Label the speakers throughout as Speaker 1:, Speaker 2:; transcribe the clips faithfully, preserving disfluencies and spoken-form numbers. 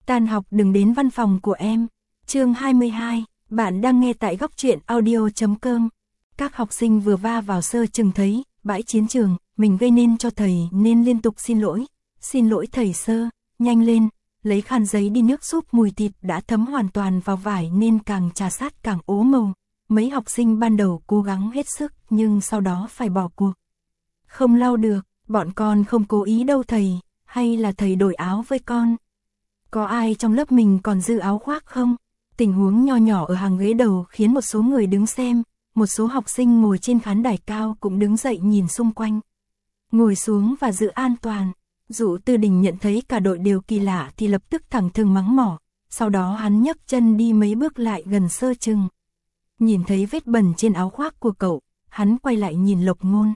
Speaker 1: Tan học đừng đến văn phòng của em. Chương hai mươi hai, bạn đang nghe tại góc truyện audio chấm com. Các học sinh vừa va vào sơ chừng thấy, bãi chiến trường, mình gây nên cho thầy nên liên tục xin lỗi. Xin lỗi thầy Sơ, nhanh lên, lấy khăn giấy đi nước súp mùi thịt đã thấm hoàn toàn vào vải nên càng trà sát càng ố màu. Mấy học sinh ban đầu cố gắng hết sức nhưng sau đó phải bỏ cuộc. Không lau được, bọn con không cố ý đâu thầy, hay là thầy đổi áo với con? Có ai trong lớp mình còn dư áo khoác không? Tình huống nho nhỏ ở hàng ghế đầu khiến một số người đứng xem, một số học sinh ngồi trên khán đài cao cũng đứng dậy nhìn xung quanh. Ngồi xuống và giữ an toàn. Dụ Tư Đình nhận thấy cả đội đều kỳ lạ thì lập tức thẳng thừng mắng mỏ, sau đó hắn nhấc chân đi mấy bước lại gần Sơ Trừng. Nhìn thấy vết bẩn trên áo khoác của cậu, hắn quay lại nhìn Lộc Ngôn.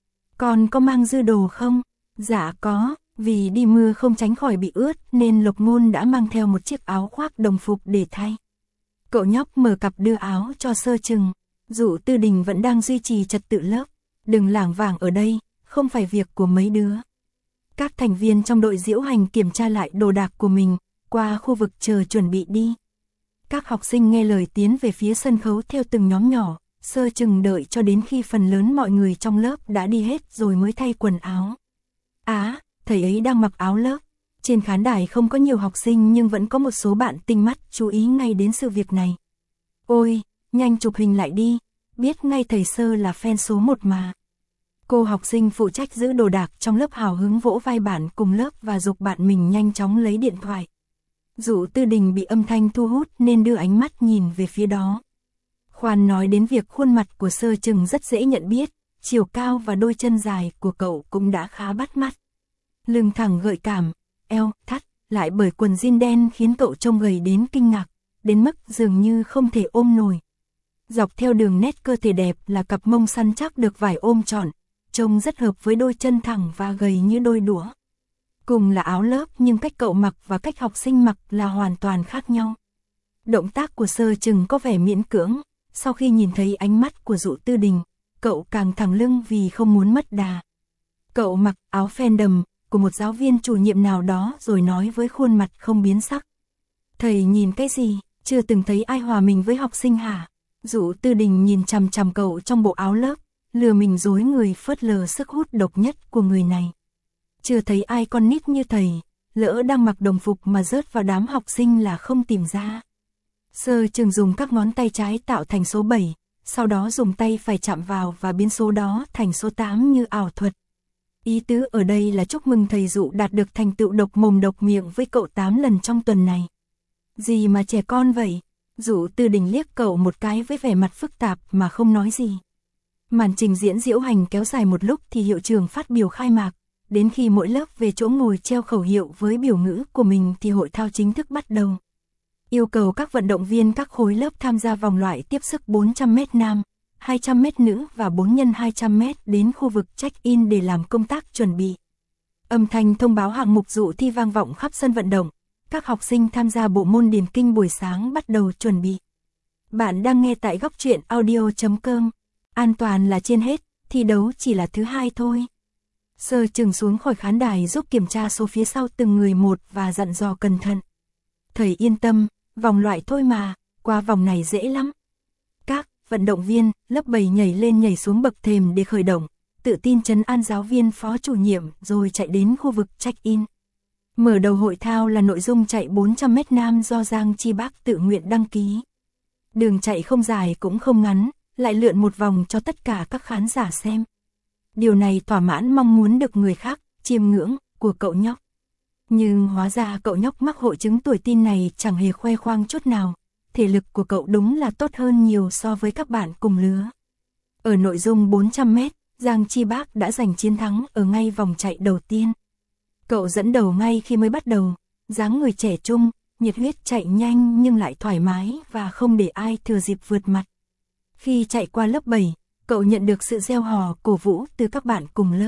Speaker 1: Con có mang dư đồ không? Dạ có, vì đi mưa không tránh khỏi bị ướt nên Lộc Ngôn đã mang theo một chiếc áo khoác đồng phục để thay. Cậu nhóc mở cặp đưa áo cho Sơ Trừng. Dụ Tư Đình vẫn đang duy trì trật tự lớp. Đừng lảng vảng ở đây, không phải việc của mấy đứa. Các thành viên trong đội diễu hành kiểm tra lại đồ đạc của mình, qua khu vực chờ chuẩn bị đi. Các học sinh nghe lời tiến về phía sân khấu theo từng nhóm nhỏ. Sơ Trừng đợi cho đến khi phần lớn mọi người trong lớp đã đi hết rồi mới thay quần áo. Á, thầy ấy đang mặc áo lớp. Trên khán đài không có nhiều học sinh nhưng vẫn có một số bạn tinh mắt chú ý ngay đến sự việc này. Ôi, nhanh chụp hình lại đi, biết ngay thầy Sơ là fan số một mà. Cô học sinh phụ trách giữ đồ đạc trong lớp hào hứng vỗ vai bạn cùng lớp và giục bạn mình nhanh chóng lấy điện thoại. Dụ Tư Đình bị âm thanh thu hút nên đưa ánh mắt nhìn về phía đó. Khoan nói đến việc khuôn mặt của Sơ Trừng rất dễ nhận biết, chiều cao và đôi chân dài của cậu cũng đã khá bắt mắt. Lưng thẳng gợi cảm, eo thắt, lại bởi quần jean đen khiến cậu trông gầy đến kinh ngạc, đến mức dường như không thể ôm nổi. Dọc theo đường nét cơ thể đẹp là cặp mông săn chắc được vải ôm trọn, trông rất hợp với đôi chân thẳng và gầy như đôi đũa. Cùng là áo lớp nhưng cách cậu mặc và cách học sinh mặc là hoàn toàn khác nhau. Động tác của Sơ Trừng có vẻ miễn cưỡng, sau khi nhìn thấy ánh mắt của Dụ Tư Đình, cậu càng thẳng lưng vì không muốn mất đà. Cậu mặc áo fandom của một giáo viên chủ nhiệm nào đó rồi nói với khuôn mặt không biến sắc. Thầy nhìn cái gì, chưa từng thấy ai hòa mình với học sinh hả? Dụ Tư Đình nhìn chằm chằm cậu trong bộ áo lớp, lừa mình dối người phớt lờ sức hút độc nhất của người này. Chưa thấy ai con nít như thầy, lỡ đang mặc đồng phục mà rớt vào đám học sinh là không tìm ra. Sơ Trừng dùng các ngón tay trái tạo thành số bảy, sau đó dùng tay phải chạm vào và biến số đó thành số tám như ảo thuật. Ý tứ ở đây là chúc mừng thầy Dụ đạt được thành tựu độc mồm độc miệng với cậu tám lần trong tuần này. Gì mà trẻ con vậy? Dụ Tư Đình liếc cậu một cái với vẻ mặt phức tạp mà không nói gì. Màn trình diễn diễu hành kéo dài một lúc thì hiệu trưởng phát biểu khai mạc. Đến khi mỗi lớp về chỗ ngồi treo khẩu hiệu với biểu ngữ của mình thì hội thao chính thức bắt đầu. Yêu cầu các vận động viên các khối lớp tham gia vòng loại tiếp sức bốn trăm mét nam, hai trăm mét nữ và bốn nhân hai trăm mét đến khu vực check-in để làm công tác chuẩn bị. Âm thanh thông báo hạng mục dụ thi vang vọng khắp sân vận động. Các học sinh tham gia bộ môn điền kinh buổi sáng bắt đầu chuẩn bị. Bạn đang nghe tại góc truyện audio chấm com. An toàn là trên hết, thi đấu chỉ là thứ hai thôi. Sơ Trừng xuống khỏi khán đài giúp kiểm tra số phía sau từng người một và dặn dò cẩn thận. Thầy yên tâm, vòng loại thôi mà, qua vòng này dễ lắm. Các vận động viên lớp bảy nhảy lên nhảy xuống bậc thềm để khởi động, tự tin trấn an giáo viên phó chủ nhiệm rồi chạy đến khu vực check-in. Mở đầu hội thao là nội dung chạy bốn trăm mét nam do Giang Chi Bác tự nguyện đăng ký. Đường chạy không dài cũng không ngắn, lại lượn một vòng cho tất cả các khán giả xem. Điều này thỏa mãn mong muốn được người khác chiêm ngưỡng của cậu nhóc. Nhưng hóa ra cậu nhóc mắc hội chứng tuổi teen này chẳng hề khoe khoang chút nào. Thể lực của cậu đúng là tốt hơn nhiều so với các bạn cùng lứa. Ở nội dung bốn trăm mét, Giang Chi Bác đã giành chiến thắng ở ngay vòng chạy đầu tiên. Cậu dẫn đầu ngay khi mới bắt đầu, dáng người trẻ trung, nhiệt huyết chạy nhanh nhưng lại thoải mái và không để ai thừa dịp vượt mặt. Khi chạy qua lớp bảy, cậu nhận được sự reo hò cổ vũ từ các bạn cùng lớp.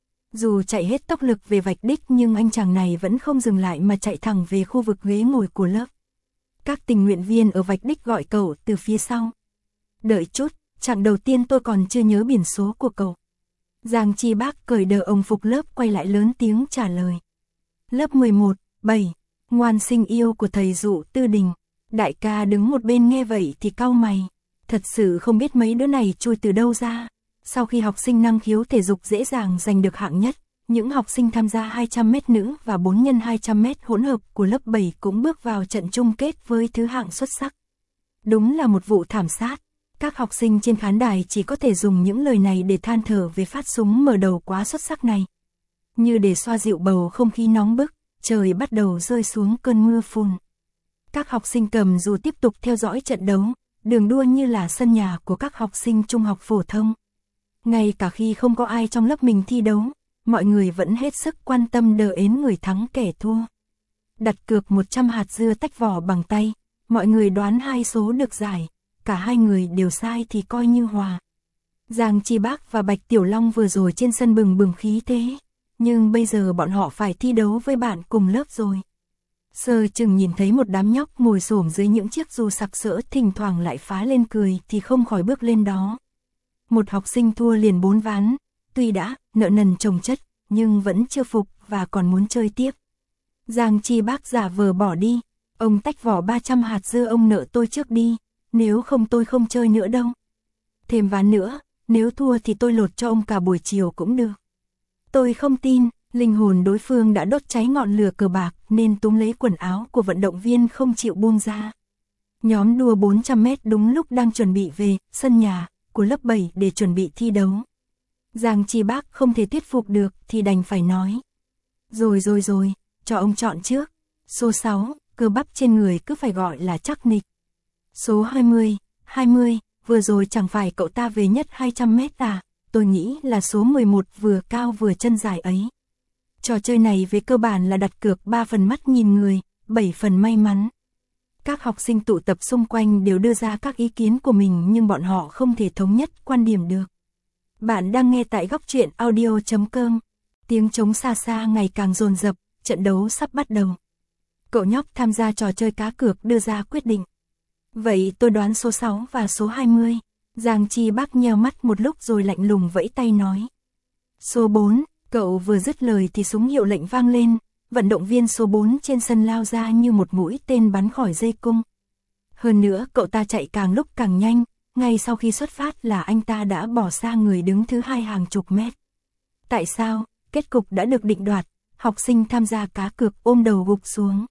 Speaker 1: Dù chạy hết tốc lực về vạch đích nhưng anh chàng này vẫn không dừng lại mà chạy thẳng về khu vực ghế ngồi của lớp. Các tình nguyện viên ở vạch đích gọi cậu từ phía sau. Đợi chút, chặng đầu tiên tôi còn chưa nhớ biển số của cậu. Giang Chi Bác cởi đờ ông phục lớp quay lại lớn tiếng trả lời. Lớp mười một, bảy. ngoan sinh yêu của thầy Dụ Tư Đình. Đại ca đứng một bên nghe vậy thì cau mày. Thật sự không biết mấy đứa này chui từ đâu ra. Sau khi học sinh năng khiếu thể dục dễ dàng giành được hạng nhất, những học sinh tham gia hai trăm mét nữ và bốn nhân hai trăm mét hỗn hợp của lớp bảy cũng bước vào trận chung kết với thứ hạng xuất sắc. Đúng là một vụ thảm sát. Các học sinh trên khán đài chỉ có thể dùng những lời này để than thở về phát súng mở đầu quá xuất sắc này. Như để xoa dịu bầu không khí nóng bức, trời bắt đầu rơi xuống cơn mưa phùn. Các học sinh cầm dù tiếp tục theo dõi trận đấu, đường đua như là sân nhà của các học sinh trung học phổ thông. Ngay cả khi không có ai trong lớp mình thi đấu, mọi người vẫn hết sức quan tâm đờ ến người thắng kẻ thua. Đặt cược một trăm hạt dưa tách vỏ bằng tay, mọi người đoán hai số được giải, cả hai người đều sai thì coi như hòa. Giang Chi Bác và Bạch Tiểu Long vừa rồi trên sân bừng bừng khí thế, nhưng bây giờ bọn họ phải thi đấu với bạn cùng lớp rồi. Sơ chừng nhìn thấy một đám nhóc ngồi xổm dưới những chiếc dù sặc sỡ thỉnh thoảng lại phá lên cười thì không khỏi bước lên đó. Một học sinh thua liền bốn ván, tuy đã nợ nần chồng chất, nhưng vẫn chưa phục và còn muốn chơi tiếp. Giang Chi Bác giả vờ bỏ đi, ông tách vỏ ba trăm hạt dưa ông nợ tôi trước đi, nếu không tôi không chơi nữa đâu. Thêm ván nữa, nếu thua thì tôi lột cho ông cả buổi chiều cũng được. Tôi không tin, linh hồn đối phương đã đốt cháy ngọn lửa cờ bạc nên túm lấy quần áo của vận động viên không chịu buông ra. Nhóm đua bốn trăm mét đúng lúc đang chuẩn bị về sân nhà của lớp bảy để chuẩn bị thi đấu. Giang Chi Bác không thể thuyết phục được thì đành phải nói. Rồi rồi rồi, cho ông chọn trước. Số sáu, cơ bắp trên người cứ phải gọi là chắc nịch. Số hai mươi, hai mươi, vừa rồi chẳng phải cậu ta về nhất hai trăm mét à, tôi nghĩ là số mười một vừa cao vừa chân dài ấy. Trò chơi này về cơ bản là đặt cược ba phần mắt nhìn người, bảy phần may mắn. Các học sinh tụ tập xung quanh đều đưa ra các ý kiến của mình nhưng bọn họ không thể thống nhất quan điểm được. Bạn đang nghe tại góc truyện audio chấm com. Tiếng trống xa xa ngày càng dồn dập, trận đấu sắp bắt đầu. Cậu nhóc tham gia trò chơi cá cược đưa ra quyết định. Vậy tôi đoán số sáu và số hai mươi. Giang Chi Bác nheo mắt một lúc rồi lạnh lùng vẫy tay nói. Số bốn, cậu vừa dứt lời thì súng hiệu lệnh vang lên. Vận động viên số bốn trên sân lao ra như một mũi tên bắn khỏi dây cung. Hơn nữa cậu ta chạy càng lúc càng nhanh, ngay sau khi xuất phát là anh ta đã bỏ xa người đứng thứ hai hàng chục mét. Tại sao? Kết cục đã được định đoạt, học sinh tham gia cá cược ôm đầu gục xuống.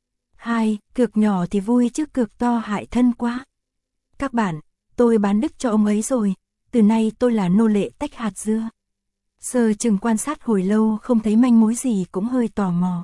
Speaker 1: Hai, cược nhỏ thì vui chứ cược to hại thân quá. Các bạn, tôi bán đứt cho ông ấy rồi, từ nay tôi là nô lệ tách hạt dưa. Sơ chừng quan sát hồi lâu không thấy manh mối gì cũng hơi tò mò.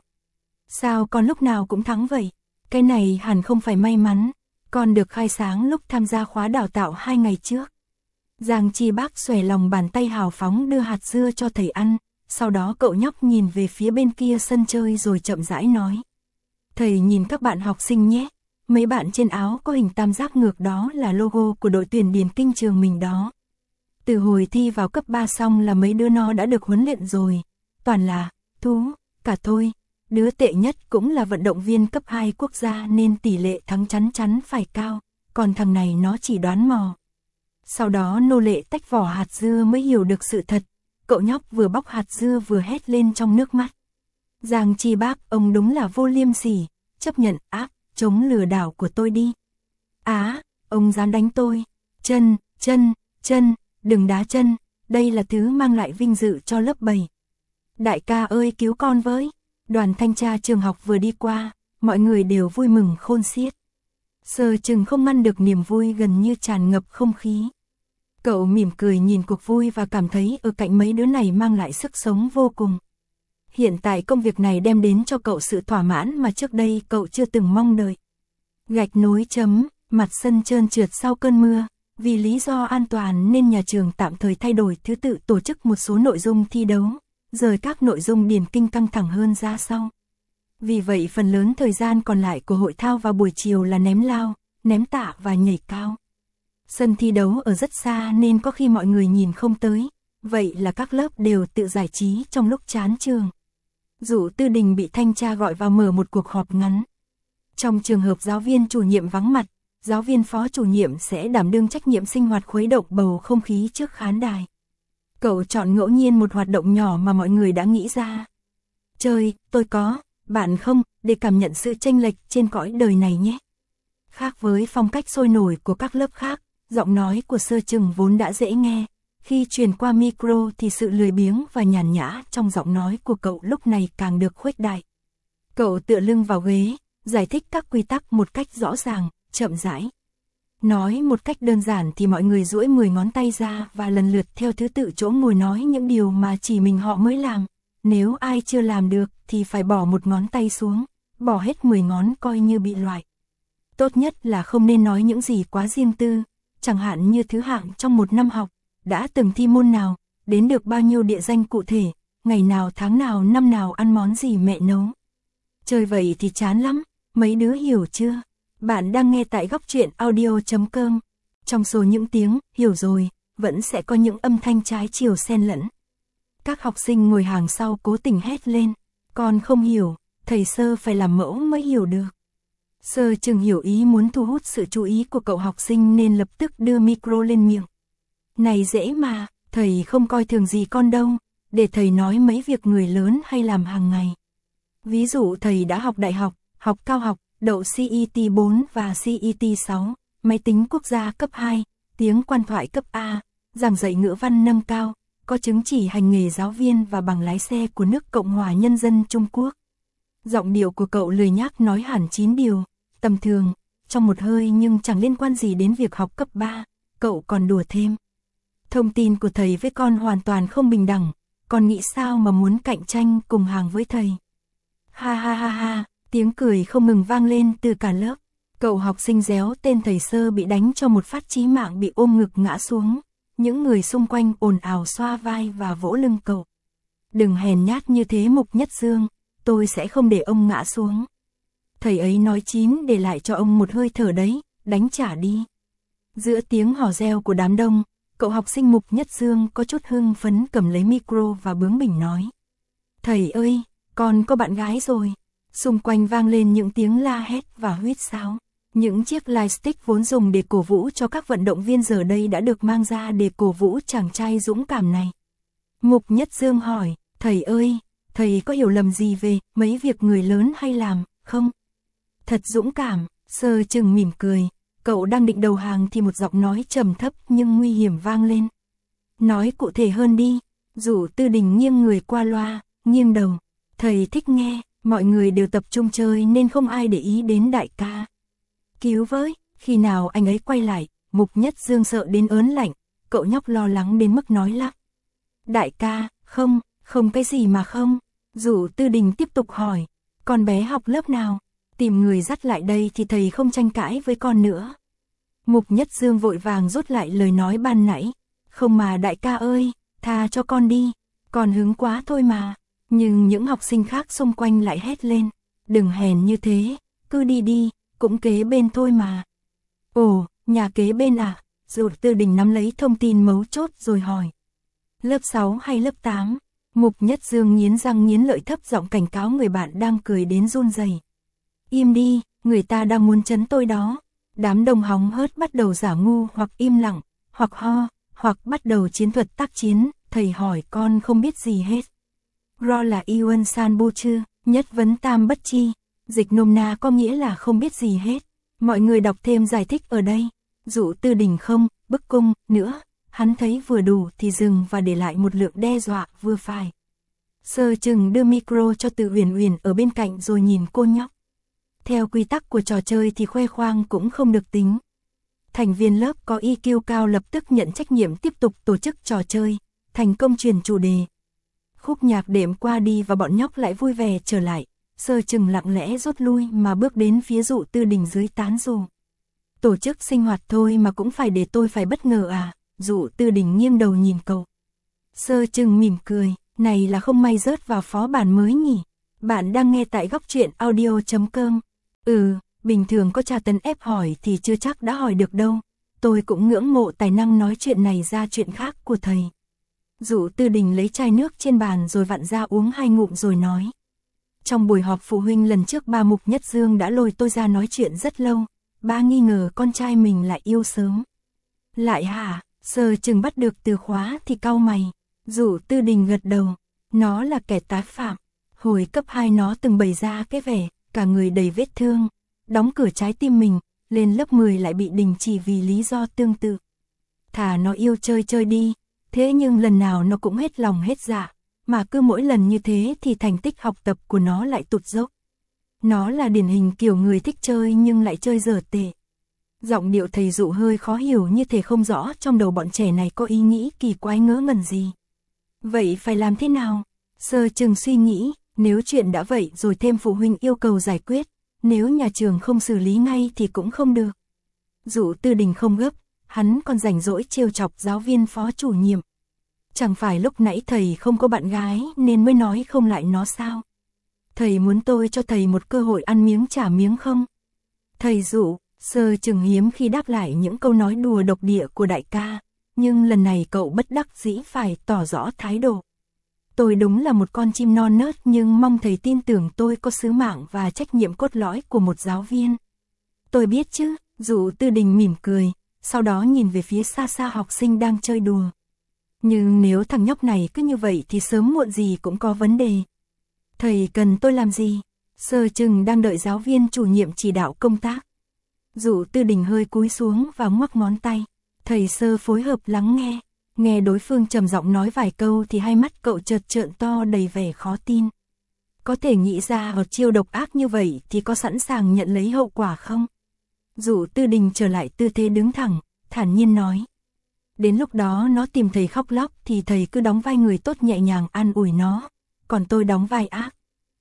Speaker 1: Sao con lúc nào cũng thắng vậy? Cái này hẳn không phải may mắn, con được khai sáng lúc tham gia khóa đào tạo hai ngày trước. Giang Chi Bác xòe lòng bàn tay hào phóng đưa hạt dưa cho thầy ăn, sau đó cậu nhóc nhìn về phía bên kia sân chơi rồi chậm rãi nói. Thầy nhìn các bạn học sinh nhé, mấy bạn trên áo có hình tam giác ngược đó là logo của đội tuyển điền kinh trường mình đó. Từ hồi thi vào cấp ba xong là mấy đứa nó đã được huấn luyện rồi, toàn là thú, cả thôi. Đứa tệ nhất cũng là vận động viên cấp hai quốc gia nên tỷ lệ thắng chắn chắn phải cao, còn thằng này nó chỉ đoán mò. Sau đó nô lệ tách vỏ hạt dưa mới hiểu được sự thật, cậu nhóc vừa bóc hạt dưa vừa hét lên trong nước mắt. Giang Chi Bác, ông đúng là vô liêm sỉ, chấp nhận ác, chống lừa đảo của tôi đi. Á, ông dám đánh tôi, chân, chân, chân, đừng đá chân, đây là thứ mang lại vinh dự cho lớp bảy. Đại ca ơi cứu con với. Đoàn thanh tra trường học vừa đi qua, mọi người đều vui mừng khôn xiết. Sơ chừng không ngăn được niềm vui gần như tràn ngập không khí. Cậu mỉm cười nhìn cuộc vui và cảm thấy ở cạnh mấy đứa này mang lại sức sống vô cùng. Hiện tại công việc này đem đến cho cậu sự thỏa mãn mà trước đây cậu chưa từng mong đợi. Gạch nối chấm, mặt sân trơn trượt sau cơn mưa. Vì lý do an toàn nên nhà trường tạm thời thay đổi thứ tự tổ chức một số nội dung thi đấu, rời các nội dung điền kinh căng thẳng hơn ra sau. Vì vậy phần lớn thời gian còn lại của hội thao vào buổi chiều là ném lao, ném tạ và nhảy cao. Sân thi đấu ở rất xa nên có khi mọi người nhìn không tới, vậy là các lớp đều tự giải trí trong lúc chán trường. Dụ Tư Đình bị thanh tra gọi vào mở một cuộc họp ngắn. Trong trường hợp giáo viên chủ nhiệm vắng mặt, giáo viên phó chủ nhiệm sẽ đảm đương trách nhiệm sinh hoạt khuấy động bầu không khí trước khán đài. Cậu chọn ngẫu nhiên một hoạt động nhỏ mà mọi người đã nghĩ ra. Chơi, tôi có, bạn không, để cảm nhận sự chênh lệch trên cõi đời này nhé. Khác với phong cách sôi nổi của các lớp khác, giọng nói của Sơ Trừng vốn đã dễ nghe. Khi truyền qua micro thì sự lười biếng và nhàn nhã trong giọng nói của cậu lúc này càng được khuếch đại. Cậu tựa lưng vào ghế, giải thích các quy tắc một cách rõ ràng, chậm rãi. Nói một cách đơn giản thì mọi người duỗi mười ngón tay ra và lần lượt theo thứ tự chỗ ngồi nói những điều mà chỉ mình họ mới làm. Nếu ai chưa làm được thì phải bỏ một ngón tay xuống, bỏ hết mười ngón coi như bị loại. Tốt nhất là không nên nói những gì quá riêng tư, chẳng hạn như thứ hạng trong một năm học, đã từng thi môn nào, đến được bao nhiêu địa danh cụ thể, ngày nào tháng nào năm nào ăn món gì mẹ nấu. Chơi vậy thì chán lắm, mấy đứa hiểu chưa? Bạn đang nghe tại góc truyện audio chấm com. Trong số những tiếng hiểu rồi, vẫn sẽ có những âm thanh trái chiều xen lẫn. Các học sinh ngồi hàng sau cố tình hét lên, con không hiểu, thầy Sơ phải làm mẫu mới hiểu được. Sơ Trừng hiểu ý muốn thu hút sự chú ý của cậu học sinh nên lập tức đưa micro lên miệng. Này dễ mà, thầy không coi thường gì con đâu, để thầy nói mấy việc người lớn hay làm hàng ngày. Ví dụ thầy đã học đại học, học cao học, đậu xê e tê bốn và xê e tê sáu, máy tính quốc gia cấp hai, tiếng quan thoại cấp A, giảng dạy ngữ văn nâng cao, có chứng chỉ hành nghề giáo viên và bằng lái xe của nước Cộng hòa Nhân dân Trung Quốc. Giọng điệu của cậu lười nhác nói hẳn chín điều, tầm thường, trong một hơi nhưng chẳng liên quan gì đến việc học cấp ba, cậu còn đùa thêm. Thông tin của thầy với con hoàn toàn không bình đẳng, con nghĩ sao mà muốn cạnh tranh cùng hàng với thầy. Ha ha ha ha, tiếng cười không ngừng vang lên từ cả lớp. Cậu học sinh réo tên thầy Sơ bị đánh cho một phát chí mạng bị ôm ngực ngã xuống. Những người xung quanh ồn ào xoa vai và vỗ lưng cậu. Đừng hèn nhát như thế Mục Nhất Dương, tôi sẽ không để ông ngã xuống. Thầy ấy nói chín để lại cho ông một hơi thở đấy, đánh trả đi. Giữa tiếng hò reo của đám đông, cậu học sinh Mục Nhất Dương có chút hưng phấn cầm lấy micro và bướng bỉnh nói. Thầy ơi, con có bạn gái rồi. Xung quanh vang lên những tiếng la hét và huýt sáo. Những chiếc lightstick vốn dùng để cổ vũ cho các vận động viên giờ đây đã được mang ra để cổ vũ chàng trai dũng cảm này. Mục Nhất Dương hỏi, thầy ơi, thầy có hiểu lầm gì về mấy việc người lớn hay làm, không? Thật dũng cảm, Sơ Trừng mỉm cười, cậu đang định đầu hàng thì một giọng nói trầm thấp nhưng nguy hiểm vang lên. Nói cụ thể hơn đi, Dụ Tư Đình nghiêng người qua loa, nghiêng đầu, thầy thích nghe, mọi người đều tập trung chơi nên không ai để ý đến đại ca. Cứu với, khi nào anh ấy quay lại, Mục Nhất Dương sợ đến ớn lạnh, cậu nhóc lo lắng đến mức nói lắp. Đại ca, không, không cái gì mà không. Dụ Tư Đình tiếp tục hỏi, con bé học lớp nào? Tìm người dắt lại đây thì thầy không tranh cãi với con nữa. Mục Nhất Dương vội vàng rút lại lời nói ban nãy. Không mà đại ca ơi, tha cho con đi, con hứng quá thôi mà. Nhưng những học sinh khác xung quanh lại hét lên, đừng hèn như thế, cứ đi đi, cũng kế bên thôi mà. Ồ, nhà kế bên à? Dụ Tư Đình nắm lấy thông tin mấu chốt rồi hỏi. Lớp sáu hay lớp tám? Mục Nhất Dương nghiến răng nghiến lợi thấp giọng cảnh cáo người bạn đang cười đến run rẩy. Im đi, người ta đang muốn trấn tôi đó. Đám đông hóng hớt bắt đầu giả ngu hoặc im lặng, hoặc ho, hoặc bắt đầu chiến thuật tác chiến. Thầy hỏi con không biết gì hết. Ro là Iwan San Bu Chư, nhất vấn tam bất chi. Dịch nôm na có nghĩa là không biết gì hết. Mọi người đọc thêm giải thích ở đây. Dụ Tư Đình không, bức cung, nữa. Hắn thấy vừa đủ thì dừng và để lại một lượng đe dọa vừa phải. Sơ Trừng đưa micro cho Từ Uyển Uyển ở bên cạnh rồi nhìn cô nhóc. Theo quy tắc của trò chơi thì khoe khoang cũng không được tính. Thành viên lớp có i kiu cao lập tức nhận trách nhiệm tiếp tục tổ chức trò chơi, thành công truyền chủ đề. Khúc nhạc đệm qua đi và bọn nhóc lại vui vẻ trở lại. Sơ Trừng lặng lẽ rút lui mà bước đến phía Dụ Tư Đình dưới tán dù. Tổ chức sinh hoạt thôi mà cũng phải để tôi phải bất ngờ à? Dụ Tư Đình nghiêng đầu nhìn cậu. Sơ Trừng mỉm cười, này là không may rớt vào phó bản mới nhỉ? Bạn đang nghe tại góc truyện audio chấm com. Ừ, bình thường có tra tấn ép hỏi thì chưa chắc đã hỏi được đâu. Tôi cũng ngưỡng mộ tài năng nói chuyện này ra chuyện khác của thầy. Dụ Tư Đình lấy chai nước trên bàn rồi vặn ra uống hai ngụm rồi nói. Trong buổi họp phụ huynh lần trước ba Mục Nhất Dương đã lôi tôi ra nói chuyện rất lâu. Ba nghi ngờ con trai mình lại yêu sớm. Lại hả? Sơ Trừng bắt được từ khóa thì cau mày. Dụ Tư Đình gật đầu. Nó là kẻ tái phạm. Hồi cấp hai nó từng bày ra cái vẻ, cả người đầy vết thương, đóng cửa trái tim mình, lên lớp mười lại bị đình chỉ vì lý do tương tự. Thà nó yêu chơi chơi đi, thế nhưng lần nào nó cũng hết lòng hết dạ, mà cứ mỗi lần như thế thì thành tích học tập của nó lại tụt dốc. Nó là điển hình kiểu người thích chơi nhưng lại chơi dở tệ. Giọng điệu thầy dụ hơi khó hiểu, như thể không rõ trong đầu bọn trẻ này có ý nghĩ kỳ quái ngớ ngẩn gì. Vậy phải làm thế nào? Sơ Trừng suy nghĩ, nếu chuyện đã vậy rồi thêm phụ huynh yêu cầu giải quyết, nếu nhà trường không xử lý ngay thì cũng không được. Dụ Tư Đình không gấp, hắn còn rảnh rỗi trêu chọc giáo viên phó chủ nhiệm. Chẳng phải lúc nãy thầy không có bạn gái nên mới nói không lại nó sao? Thầy muốn tôi cho thầy một cơ hội ăn miếng trả miếng không? Thầy dụ, Sơ Trừng hiếm khi đáp lại những câu nói đùa độc địa của đại ca, nhưng lần này cậu bất đắc dĩ phải tỏ rõ thái độ. Tôi đúng là một con chim non nớt nhưng mong thầy tin tưởng tôi có sứ mạng và trách nhiệm cốt lõi của một giáo viên. Tôi biết chứ, Dụ Tư Đình mỉm cười, sau đó nhìn về phía xa xa học sinh đang chơi đùa. Nhưng nếu thằng nhóc này cứ như vậy thì sớm muộn gì cũng có vấn đề. Thầy cần tôi làm gì? Sơ Trừng đang đợi giáo viên chủ nhiệm chỉ đạo công tác. Dụ Tư Đình hơi cúi xuống và ngoắc ngón tay. Thầy Sơ phối hợp lắng nghe. Nghe đối phương trầm giọng nói vài câu thì hai mắt cậu chợt trợn to đầy vẻ khó tin. Có thể nghĩ ra một chiêu độc ác như vậy thì có sẵn sàng nhận lấy hậu quả không? Dụ Tư Đình trở lại tư thế đứng thẳng, thản nhiên nói. Đến lúc đó nó tìm thầy khóc lóc thì thầy cứ đóng vai người tốt nhẹ nhàng an ủi nó, còn tôi đóng vai ác.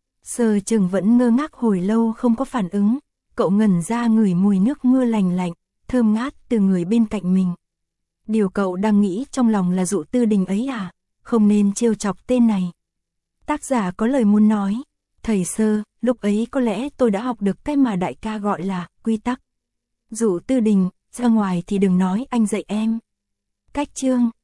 Speaker 1: Sơ Trừng vẫn ngơ ngác hồi lâu không có phản ứng, cậu ngẩn ra ngửi mùi nước mưa lành lạnh, thơm ngát từ người bên cạnh mình. Điều cậu đang nghĩ trong lòng là Dụ Tư Đình ấy à, không nên trêu chọc tên này. Tác giả có lời muốn nói, thầy Sơ, lúc ấy có lẽ tôi đã học được cái mà đại ca gọi là quy tắc. Dụ Tư Đình, ra ngoài thì đừng nói anh dạy em. Cách chương